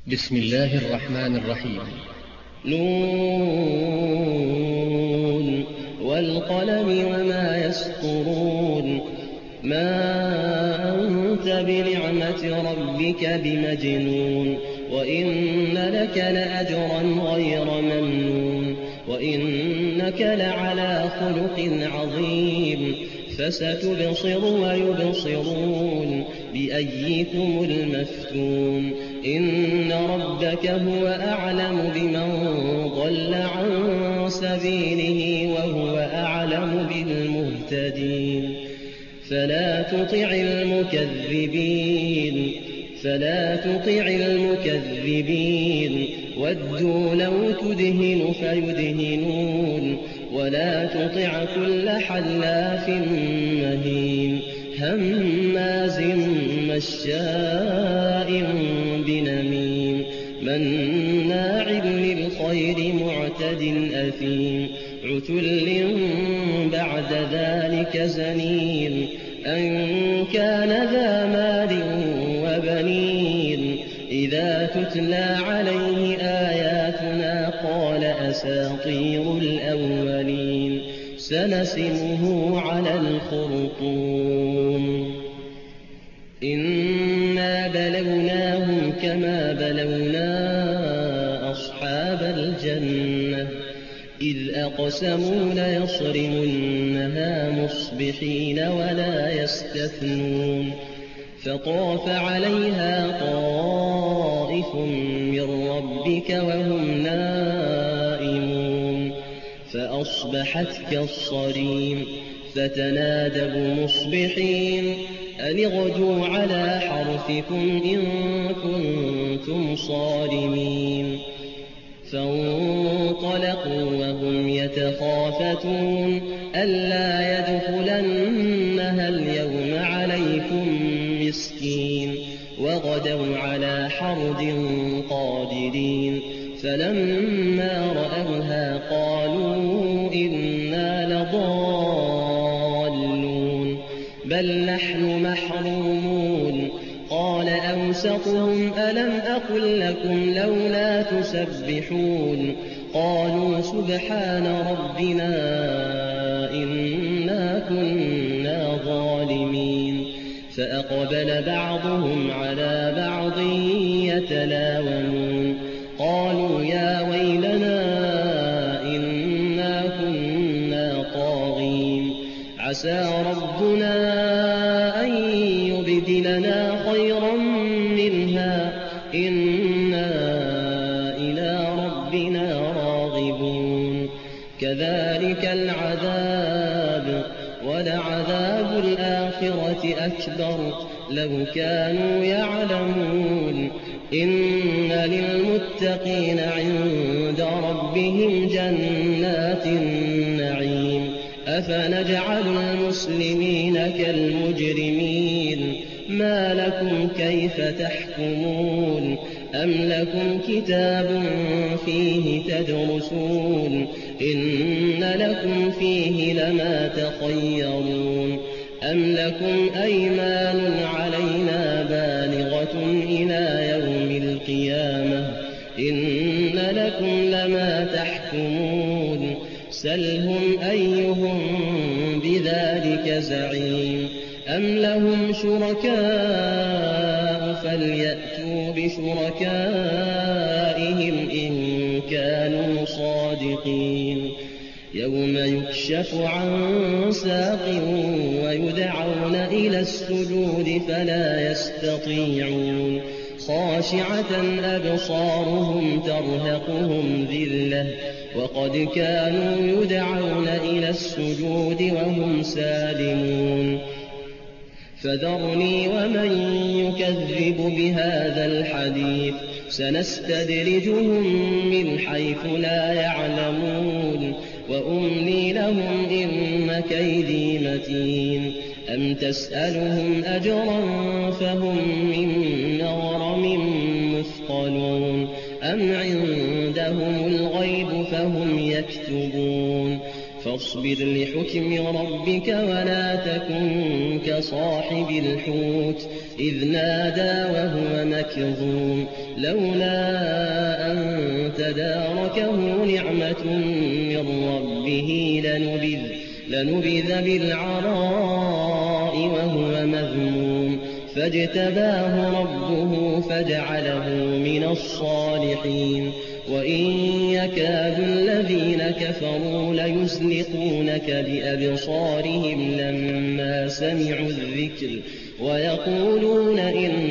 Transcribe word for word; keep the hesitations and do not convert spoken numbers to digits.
بسم الله الرحمن الرحيم. نون والقلم وما يسطرون. ما أنت بنعمة ربك بمجنون، وإن لك لأجرا غير ممنون، وإنك لعلى خلق عظيم. فستبصر ويبصرون بأيكم المفتون. إن ربك هو أعلم بمن ضل عن سبيله وهو أعلم بالمهتدين. فلا تطع المكذبين فلا تطع المكذبين ودوا لو تدهن فيدهنون. ولا تطع كل حلاف مهين هماز مشاء بنميم مناع للخير معتد أثيم عتل بعد ذلك زنيم أن كان ذا مال وبنين. إذا تتلى عليه آياتنا قال أساطير الأولين. سنسمه على الخرطوم. إنا بلوناهم كما بلونا أصحاب الجنة إذ أقسموا ليصرمنها مصبحين ولا يستثنون. فطاف عليها طائف من ربك وهم نائمون فأصبحت كالصريم. فتنادوا مصبحين أن اغدوا على حرثكم إن كنتم صارمين. فانطلقوا وهم يتخافتون ألا يدخلنها اليوم عليكم مسكين. وغدوا على حرد قادرين. فلما رأوها قالوا إنا لضالون بل نحن محرومون. قال أوسطهم ألم أقل لكم لولا تسبحون. قالوا سبحان ربنا إنا كنا ظالمين. فأقبل بعضهم على بعض يتلاومون قالوا يا ويلنا إنا كنا طاغين. عسى ربنا أن يبدلنا خيرا منها إنا إلى ربنا راغبون. كذلك العذاب ولعذاب الآخرة أكبر لو كانوا يعلمون. إن للمتقين عند ربهم جنات النعيم. أفنجعل المسلمين كالمجرمين ما لكم كيف تحكمون. أم لكم كتاب فيه تدرسون إن لكم فيه لما تخيرون. أم لكم أيمان علينا بالغة إلى يوم القيامة إن لكم لما تحكمون. سلهم أيهم بذلك زعيم. أم لهم شركاء فليأتوا بشركائهم إن كانوا صادقين. يوم يكشف عن ساق ويدعون إلى السجود فلا يستطيعون. خاشعة أبصارهم ترهقهم ذلة وقد كانوا يدعون إلى السجود وهم سالمون. فذرني ومن يكذب بهذا الحديث سنستدرجهم من حيث لا يعلمون وأملي لهم إن كيدي متين. أم تسألهم أجرا فهم من مغرم مثقلون أم عندهم الغيب فهم يكتبون. فاصبر لحكم ربك ولا تكن كصاحب الحوت إذ نادى وهو مكظوم لولا أن تداركه نعمة من ربه لنبذ, لنبذ بالعراء وهو مذموم فاجتباه ربه فجعله من الصالحين وإن يكاد الذين كفروا ليزلقونك بأبصارهم لما سمعوا الذكر ويقولون إن